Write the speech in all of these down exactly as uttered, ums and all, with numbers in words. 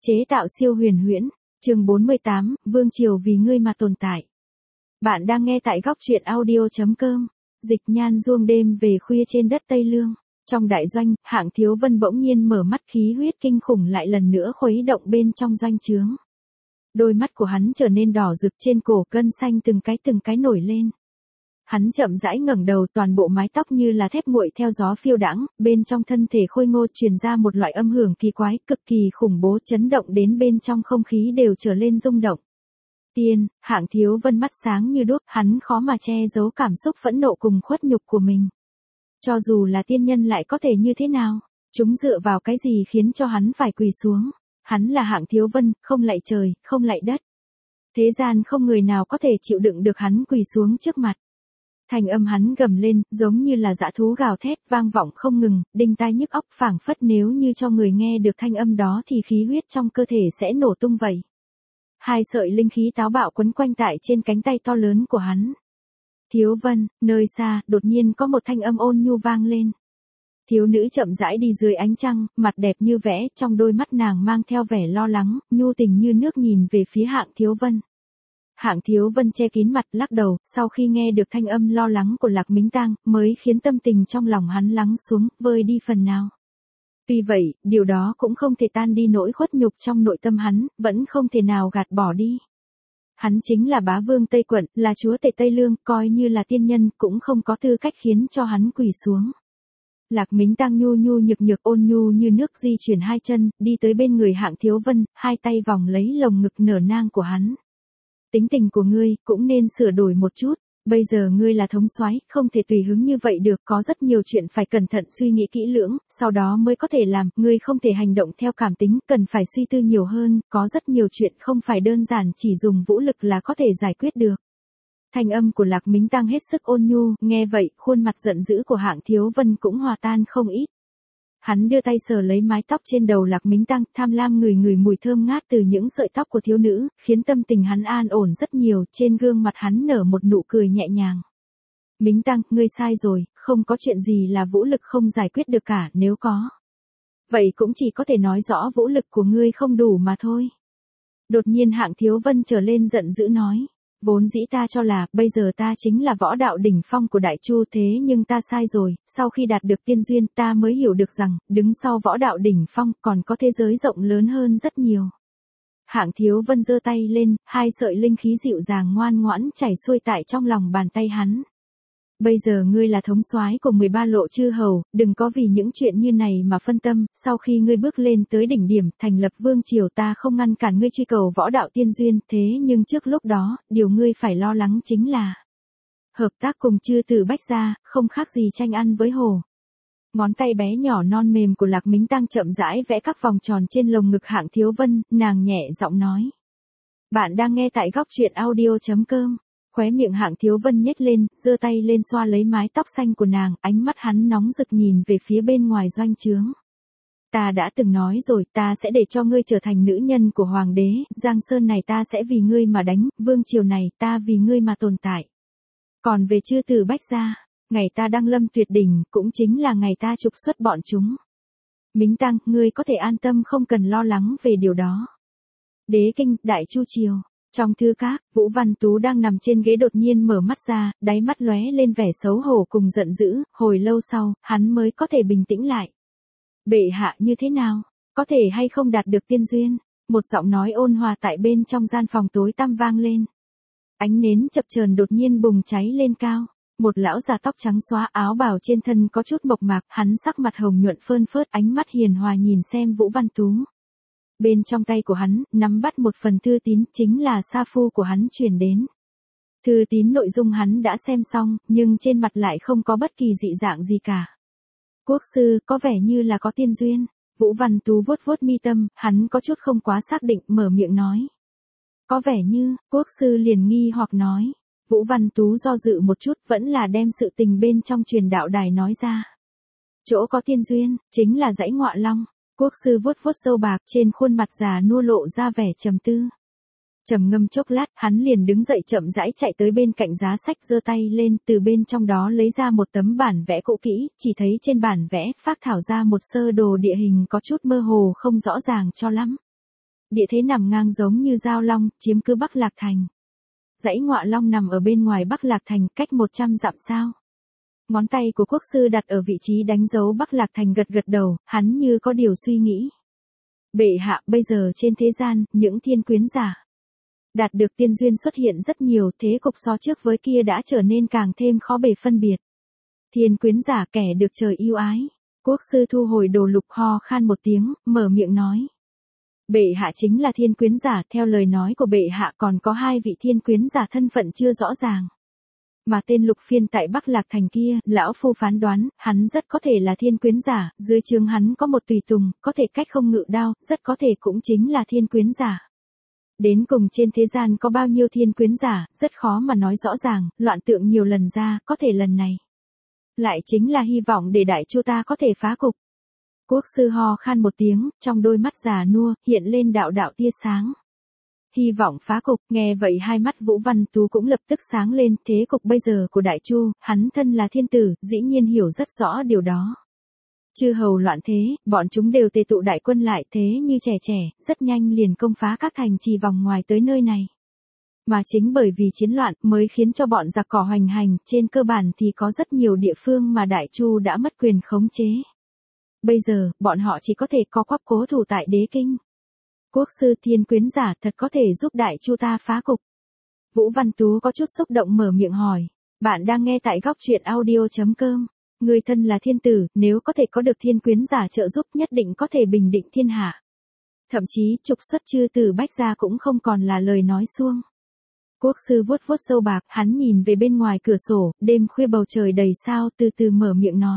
Chế tạo siêu huyền huyễn, chương bốn mươi tám, Vương Triều vì ngươi mà tồn tại. Bạn đang nghe tại góc truyện audio.com, dịch nhan duông đêm về khuya trên đất Tây Lương. Trong đại doanh, Hạng Thiếu Vân bỗng nhiên mở mắt, khí huyết kinh khủng lại lần nữa khuấy động bên trong doanh trướng. Đôi mắt của hắn trở nên đỏ rực, trên cổ gân xanh từng cái từng cái nổi lên. Hắn chậm rãi ngẩng đầu, toàn bộ mái tóc như là thép nguội theo gió phiêu đãng, bên trong thân thể khôi ngô truyền ra một loại âm hưởng kỳ quái, cực kỳ khủng bố, chấn động đến bên trong không khí đều trở lên rung động. Tiên, Hạng Thiếu Vân mắt sáng như đuốc, hắn khó mà che giấu cảm xúc phẫn nộ cùng khuất nhục của mình. Cho dù là tiên nhân lại có thể như thế nào? Chúng dựa vào cái gì khiến cho hắn phải quỳ xuống? Hắn là Hạng Thiếu Vân, không lạy trời, không lạy đất. Thế gian không người nào có thể chịu đựng được hắn quỳ xuống trước mặt. Thanh âm hắn gầm lên, giống như là dã thú gào thét, vang vọng không ngừng, đinh tai nhức óc, phảng phất nếu như cho người nghe được thanh âm đó thì khí huyết trong cơ thể sẽ nổ tung vậy. Hai sợi linh khí táo bạo quấn quanh tại trên cánh tay to lớn của hắn. Thiếu Vân, nơi xa, đột nhiên có một thanh âm ôn nhu vang lên. Thiếu nữ chậm rãi đi dưới ánh trăng, mặt đẹp như vẽ, trong đôi mắt nàng mang theo vẻ lo lắng, nhu tình như nước nhìn về phía Hạng Thiếu Vân. Hạng Thiếu Vân che kín mặt, lắc đầu, sau khi nghe được thanh âm lo lắng của Lạc Mính Tang, mới khiến tâm tình trong lòng hắn lắng xuống, vơi đi phần nào. Tuy vậy, điều đó cũng không thể tan đi nỗi khuất nhục trong nội tâm hắn, vẫn không thể nào gạt bỏ đi. Hắn chính là bá vương Tây Quận, là chúa tể Tây Lương, coi như là tiên nhân, cũng không có tư cách khiến cho hắn quỳ xuống. Lạc Mính Tang nhu nhu nhược nhược, ôn nhu như nước di chuyển hai chân, đi tới bên người Hạng Thiếu Vân, hai tay vòng lấy lồng ngực nở nang của hắn. Tính tình của ngươi cũng nên sửa đổi một chút, bây giờ ngươi là thống soái, không thể tùy hứng như vậy được, có rất nhiều chuyện phải cẩn thận suy nghĩ kỹ lưỡng, sau đó mới có thể làm, ngươi không thể hành động theo cảm tính, cần phải suy tư nhiều hơn, có rất nhiều chuyện không phải đơn giản chỉ dùng vũ lực là có thể giải quyết được. Thanh âm của Lạc Mính Tang hết sức ôn nhu, nghe vậy, khuôn mặt giận dữ của Hạng Thiếu Vân cũng hòa tan không ít. Hắn đưa tay sờ lấy mái tóc trên đầu Lạc Mính Tang, tham lam ngửi ngửi mùi thơm ngát từ những sợi tóc của thiếu nữ, khiến tâm tình hắn an ổn rất nhiều, trên gương mặt hắn nở một nụ cười nhẹ nhàng. Mính Tang, ngươi sai rồi, không có chuyện gì là vũ lực không giải quyết được cả, nếu có. Vậy cũng chỉ có thể nói rõ vũ lực của ngươi không đủ mà thôi. Đột nhiên Hạng Thiếu Vân trở lên giận dữ nói. Vốn dĩ ta cho là, bây giờ ta chính là võ đạo đỉnh phong của Đại Chu, thế nhưng ta sai rồi, sau khi đạt được tiên duyên ta mới hiểu được rằng, đứng sau võ đạo đỉnh phong còn có thế giới rộng lớn hơn rất nhiều. Hạng Thiếu Vân giơ tay lên, hai sợi linh khí dịu dàng ngoan ngoãn chảy xuôi tại trong lòng bàn tay hắn. Bây giờ ngươi là thống soái của mười ba lộ chư hầu, đừng có vì những chuyện như này mà phân tâm, sau khi ngươi bước lên tới đỉnh điểm, thành lập vương triều, ta không ngăn cản ngươi truy cầu võ đạo tiên duyên, thế nhưng trước lúc đó, điều ngươi phải lo lắng chính là hợp tác cùng chư tử Bách gia, không khác gì tranh ăn với hổ. Ngón tay bé nhỏ non mềm của Lạc Mính Tang chậm rãi vẽ các vòng tròn trên lồng ngực Hạng Thiếu Vân, nàng nhẹ giọng nói. Bạn đang nghe tại góc truyện audio.com. Khóe miệng Hạng Thiếu Vân nhếch lên, giơ tay lên xoa lấy mái tóc xanh của nàng, ánh mắt hắn nóng rực nhìn về phía bên ngoài doanh trướng. Ta đã từng nói rồi, ta sẽ để cho ngươi trở thành nữ nhân của hoàng đế, Giang Sơn này ta sẽ vì ngươi mà đánh, vương triều này ta vì ngươi mà tồn tại. Còn về chư tử Bách gia, ngày ta đăng lâm tuyệt đỉnh, cũng chính là ngày ta trục xuất bọn chúng. Mính Tang, ngươi có thể an tâm, không cần lo lắng về điều đó. Đế kinh, Đại Chu triều. Trong thư các, Vũ Văn Tú đang nằm trên ghế đột nhiên mở mắt ra, đáy mắt lóe lên vẻ xấu hổ cùng giận dữ, hồi lâu sau, hắn mới có thể bình tĩnh lại. Bệ hạ như thế nào? Có thể hay không đạt được tiên duyên? Một giọng nói ôn hòa tại bên trong gian phòng tối tăm vang lên. Ánh nến chập chờn đột nhiên bùng cháy lên cao. Một lão già tóc trắng xóa, áo bào trên thân có chút mộc mạc, hắn sắc mặt hồng nhuận phơn phớt, ánh mắt hiền hòa nhìn xem Vũ Văn Tú. Bên trong tay của hắn, nắm bắt một phần thư tín, chính là sa phu của hắn truyền đến. Thư tín nội dung hắn đã xem xong, nhưng trên mặt lại không có bất kỳ dị dạng gì cả. Quốc sư, có vẻ như là có tiên duyên. Vũ Văn Tú vuốt vuốt mi tâm, hắn có chút không quá xác định, mở miệng nói. Có vẻ như, quốc sư liền nghi hoặc nói. Vũ Văn Tú do dự một chút, vẫn là đem sự tình bên trong truyền đạo đài nói ra. Chỗ có tiên duyên, chính là dãy Ngọa Long. Quốc sư vuốt vuốt râu bạc, trên khuôn mặt già nua lộ ra vẻ trầm tư. Trầm ngâm chốc lát, hắn liền đứng dậy chậm rãi chạy tới bên cạnh giá sách, giơ tay lên, từ bên trong đó lấy ra một tấm bản vẽ cũ kỹ, chỉ thấy trên bản vẽ phác thảo ra một sơ đồ địa hình có chút mơ hồ không rõ ràng cho lắm. Địa thế nằm ngang giống như Giao Long, chiếm cứ Bắc Lạc Thành. Dãy Ngọa Long nằm ở bên ngoài Bắc Lạc Thành, cách một trăm dặm sao. Ngón tay của quốc sư đặt ở vị trí đánh dấu Bắc Lạc Thành gật gật đầu, hắn như có điều suy nghĩ. Bệ hạ, bây giờ trên thế gian, những thiên quyến giả đạt được tiên duyên xuất hiện rất nhiều, thế cục so trước với kia đã trở nên càng thêm khó bề phân biệt. Thiên quyến giả kẻ được trời yêu ái. Quốc sư thu hồi đồ lục ho khan một tiếng, mở miệng nói. Bệ hạ chính là thiên quyến giả, theo lời nói của bệ hạ còn có hai vị thiên quyến giả thân phận chưa rõ ràng. Mà tên Lục Phiên tại Bắc Lạc Thành kia, lão phu phán đoán, hắn rất có thể là thiên quyến giả, dưới trướng hắn có một tùy tùng, có thể cách không ngự đao, rất có thể cũng chính là thiên quyến giả. Đến cùng trên thế gian có bao nhiêu thiên quyến giả, rất khó mà nói rõ ràng, loạn tượng nhiều lần ra, có thể lần này lại chính là hy vọng để Đại Chu ta có thể phá cục. Quốc sư ho khan một tiếng, trong đôi mắt già nua, hiện lên đạo đạo tia sáng. Hy vọng phá cục, nghe vậy hai mắt Vũ Văn Tú cũng lập tức sáng lên, thế cục bây giờ của Đại Chu, hắn thân là thiên tử, dĩ nhiên hiểu rất rõ điều đó. Chư hầu loạn thế, bọn chúng đều tề tụ đại quân lại thế như trẻ trẻ, rất nhanh liền công phá các thành trì vòng ngoài tới nơi này. Mà chính bởi vì chiến loạn mới khiến cho bọn giặc cỏ hoành hành, trên cơ bản thì có rất nhiều địa phương mà Đại Chu đã mất quyền khống chế. Bây giờ, bọn họ chỉ có thể co quắp cố thủ tại đế kinh. Quốc sư thiên quyến giả thật có thể giúp Đại Chu ta phá cục. Vũ Văn Tú có chút xúc động mở miệng hỏi. Bạn đang nghe tại góc truyện audio chấm com. Người thân là thiên tử, nếu có thể có được thiên quyến giả trợ giúp nhất định có thể bình định thiên hạ. Thậm chí trục xuất chư tử Bách gia cũng không còn là lời nói suông. Quốc sư vuốt vuốt râu bạc, hắn nhìn về bên ngoài cửa sổ, đêm khuya bầu trời đầy sao, từ từ mở miệng nói.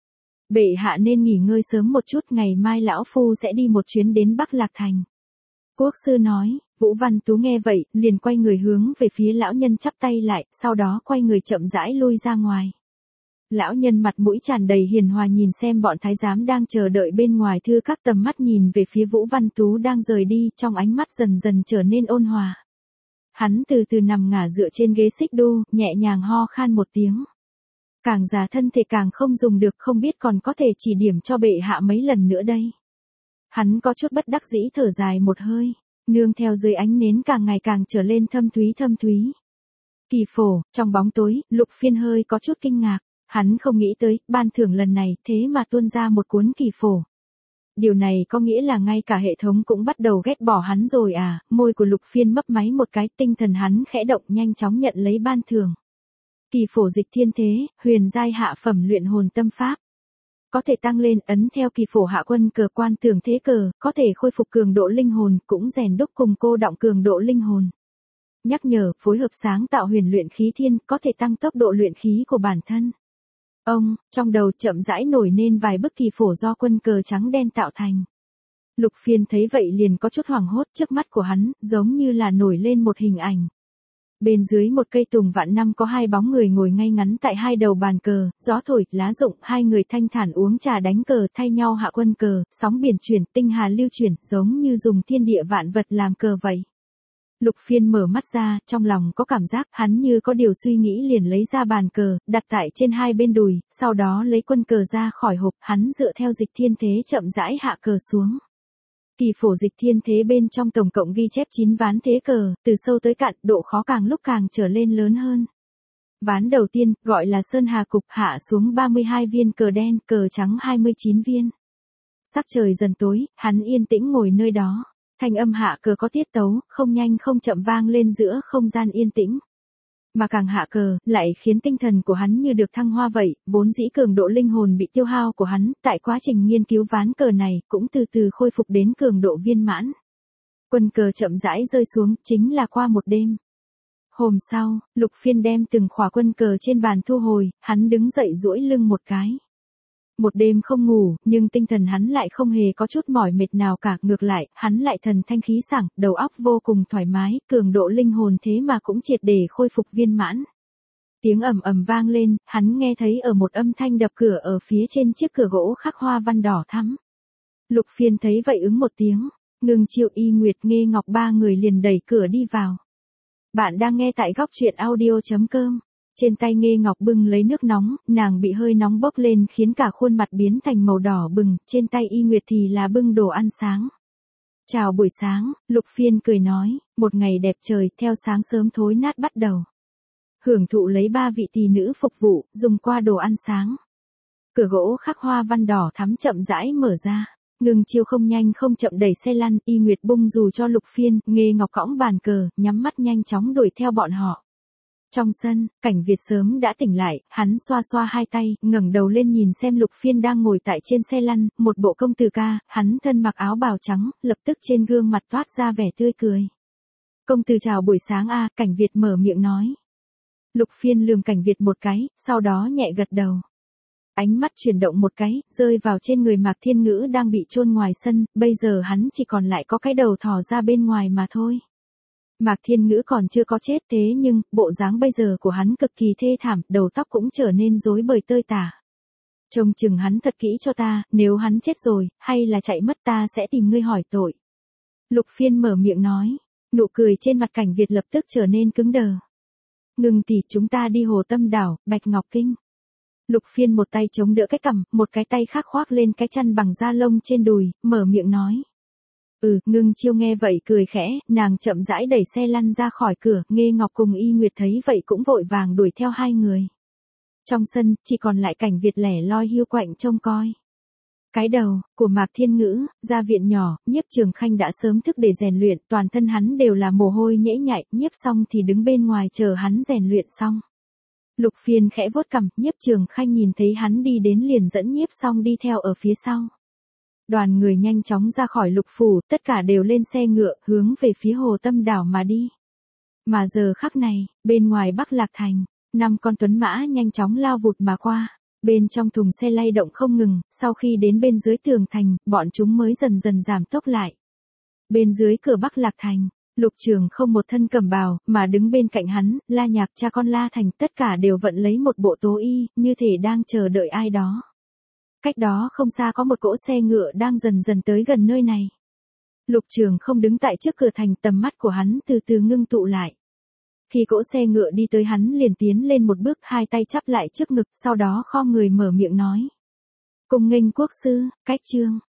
Bệ hạ nên nghỉ ngơi sớm một chút, ngày mai lão phu sẽ đi một chuyến đến Bắc Lạc Thành. Quốc sư nói. Vũ Văn Tú nghe vậy, liền quay người hướng về phía lão nhân chắp tay lại, sau đó quay người chậm rãi lui ra ngoài. Lão nhân mặt mũi tràn đầy hiền hòa nhìn xem bọn thái giám đang chờ đợi bên ngoài thư các, tầm mắt nhìn về phía Vũ Văn Tú đang rời đi, trong ánh mắt dần dần trở nên ôn hòa. Hắn từ từ nằm ngả dựa trên ghế xích đu, nhẹ nhàng ho khan một tiếng. Càng già thân thể càng không dùng được, không biết còn có thể chỉ điểm cho bệ hạ mấy lần nữa đây. Hắn có chút bất đắc dĩ thở dài một hơi, nương theo dưới ánh nến càng ngày càng trở lên thâm thúy thâm thúy. Kỳ phổ, trong bóng tối, Lục Phiên hơi có chút kinh ngạc, hắn không nghĩ tới, ban thưởng lần này thế mà tuôn ra một cuốn kỳ phổ. Điều này có nghĩa là ngay cả hệ thống cũng bắt đầu ghét bỏ hắn rồi à, môi của Lục Phiên mấp máy một cái, tinh thần hắn khẽ động nhanh chóng nhận lấy ban thưởng. Kỳ phổ dịch thiên thế, huyền giai hạ phẩm luyện hồn tâm pháp. Có thể tăng lên ấn theo kỳ phổ hạ quân cờ quan tưởng thế cờ, có thể khôi phục cường độ linh hồn, cũng rèn đúc cùng cô đọng cường độ linh hồn. Nhắc nhở, phối hợp sáng tạo huyền luyện khí thiên, có thể tăng tốc độ luyện khí của bản thân. Ông, trong đầu chậm rãi nổi nên vài bức kỳ phổ do quân cờ trắng đen tạo thành. Lục Phiên thấy vậy liền có chút hoảng hốt, trước mắt của hắn, giống như là nổi lên một hình ảnh. Bên dưới một cây tùng vạn năm có hai bóng người ngồi ngay ngắn tại hai đầu bàn cờ, gió thổi, lá rụng, hai người thanh thản uống trà đánh cờ thay nhau hạ quân cờ, sóng biển chuyển, tinh hà lưu chuyển, giống như dùng thiên địa vạn vật làm cờ vậy. Lục Phiên mở mắt ra, trong lòng có cảm giác, hắn như có điều suy nghĩ liền lấy ra bàn cờ, đặt tại trên hai bên đùi, sau đó lấy quân cờ ra khỏi hộp, hắn dựa theo dịch thiên thế chậm rãi hạ cờ xuống. Kỳ phổ dịch thiên thế bên trong tổng cộng ghi chép chín ván thế cờ, từ sâu tới cạn, độ khó càng lúc càng trở lên lớn hơn. Ván đầu tiên, gọi là Sơn Hà Cục, hạ xuống ba mươi hai viên cờ đen, cờ trắng hai mươi chín viên. Sắc trời dần tối, hắn yên tĩnh ngồi nơi đó. Thanh âm hạ cờ có tiết tấu, không nhanh không chậm vang lên giữa không gian yên tĩnh. Mà càng hạ cờ, lại khiến tinh thần của hắn như được thăng hoa vậy, vốn dĩ cường độ linh hồn bị tiêu hao của hắn, tại quá trình nghiên cứu ván cờ này, cũng từ từ khôi phục đến cường độ viên mãn. Quân cờ chậm rãi rơi xuống, chính là qua một đêm. Hôm sau, Lục Phiên đem từng khỏa quân cờ trên bàn thu hồi, hắn đứng dậy duỗi lưng một cái. Một đêm không ngủ, nhưng tinh thần hắn lại không hề có chút mỏi mệt nào cả, ngược lại, hắn lại thần thanh khí sảng, đầu óc vô cùng thoải mái, cường độ linh hồn thế mà cũng triệt để khôi phục viên mãn. Tiếng ầm ầm vang lên, hắn nghe thấy ở một âm thanh đập cửa ở phía trên chiếc cửa gỗ khắc hoa văn đỏ thắm. Lục Phiên thấy vậy ứng một tiếng, Ngưng Chiêu, Y Nguyệt, Nghê Ngọc ba người liền đẩy cửa đi vào. Bạn đang nghe tại góc truyện audio chấm com. Trên tay Nghê Ngọc bưng lấy nước nóng, nàng bị hơi nóng bốc lên khiến cả khuôn mặt biến thành màu đỏ bừng, trên tay Y Nguyệt thì là bưng đồ ăn sáng. Chào buổi sáng, Lục Phiên cười nói, một ngày đẹp trời, theo sáng sớm thối nát bắt đầu. Hưởng thụ lấy ba vị tỳ nữ phục vụ, dùng qua đồ ăn sáng. Cửa gỗ khắc hoa văn đỏ thắm chậm rãi mở ra. Ngưng Chiêu không nhanh không chậm đẩy xe lăn, Y Nguyệt bung dù cho Lục Phiên, Nghê Ngọc cõng bàn cờ, nhắm mắt nhanh chóng đuổi theo bọn họ. Trong sân, Cảnh Việt sớm đã tỉnh lại, hắn xoa xoa hai tay, ngẩng đầu lên nhìn xem Lục Phiên đang ngồi tại trên xe lăn, một bộ công tử ca, hắn thân mặc áo bào trắng, lập tức trên gương mặt toát ra vẻ tươi cười. Công tử chào buổi sáng a, Cảnh Việt mở miệng nói. Lục Phiên lườm Cảnh Việt một cái, sau đó nhẹ gật đầu. Ánh mắt chuyển động một cái, rơi vào trên người Mạc Thiên Ngữ đang bị chôn ngoài sân, bây giờ hắn chỉ còn lại có cái đầu thò ra bên ngoài mà thôi. Mạc Thiên Ngữ còn chưa có chết thế nhưng, bộ dáng bây giờ của hắn cực kỳ thê thảm, đầu tóc cũng trở nên rối bời tơi tả. Trông chừng hắn thật kỹ cho ta, nếu hắn chết rồi, hay là chạy mất ta sẽ tìm ngươi hỏi tội. Lục Phiên mở miệng nói, nụ cười trên mặt Cảnh Việt lập tức trở nên cứng đờ. Ngừng tỷ, chúng ta đi Hồ Tâm Đảo, Bạch Ngọc Kinh. Lục Phiên một tay chống đỡ cái cằm, một cái tay khác khoác lên cái chăn bằng da lông trên đùi, mở miệng nói. Ừ, Ngưng Chiêu nghe vậy cười khẽ, nàng chậm rãi đẩy xe lăn ra khỏi cửa, Nghê Ngọc cùng Y Nguyệt thấy vậy cũng vội vàng đuổi theo hai người. Trong sân, chỉ còn lại Cảnh Việt lẻ loi hiu quạnh trông coi. Cái đầu của Mạc Thiên Ngữ, ra viện nhỏ, Nhiếp Trường Khanh đã sớm thức để rèn luyện, toàn thân hắn đều là mồ hôi nhễ nhại, Nhiếp Song thì đứng bên ngoài chờ hắn rèn luyện xong. Lục Phiên khẽ vuốt cằm, Nhiếp Trường Khanh nhìn thấy hắn đi đến liền dẫn Nhiếp Song đi theo ở phía sau. Đoàn người nhanh chóng ra khỏi Lục phủ, tất cả đều lên xe ngựa, hướng về phía Hồ Tâm Đảo mà đi. Mà giờ khắc này, bên ngoài Bắc Lạc Thành, năm con tuấn mã nhanh chóng lao vụt mà qua. Bên trong thùng xe lay động không ngừng, sau khi đến bên dưới tường thành, bọn chúng mới dần dần giảm tốc lại. Bên dưới cửa Bắc Lạc Thành, Lục Trường không một thân cẩm bào, mà đứng bên cạnh hắn, La Nhạc cha con La Thành, tất cả đều vận lấy một bộ tố y, như thể đang chờ đợi ai đó. Cách đó không xa có một cỗ xe ngựa đang dần dần tới gần nơi này. Lục Trường không đứng tại trước cửa thành, tầm mắt của hắn từ từ ngưng tụ lại. Khi cỗ xe ngựa đi tới hắn liền tiến lên một bước, hai tay chắp lại trước ngực, sau đó khom người mở miệng nói. Cùng nghênh quốc sư, cách chương.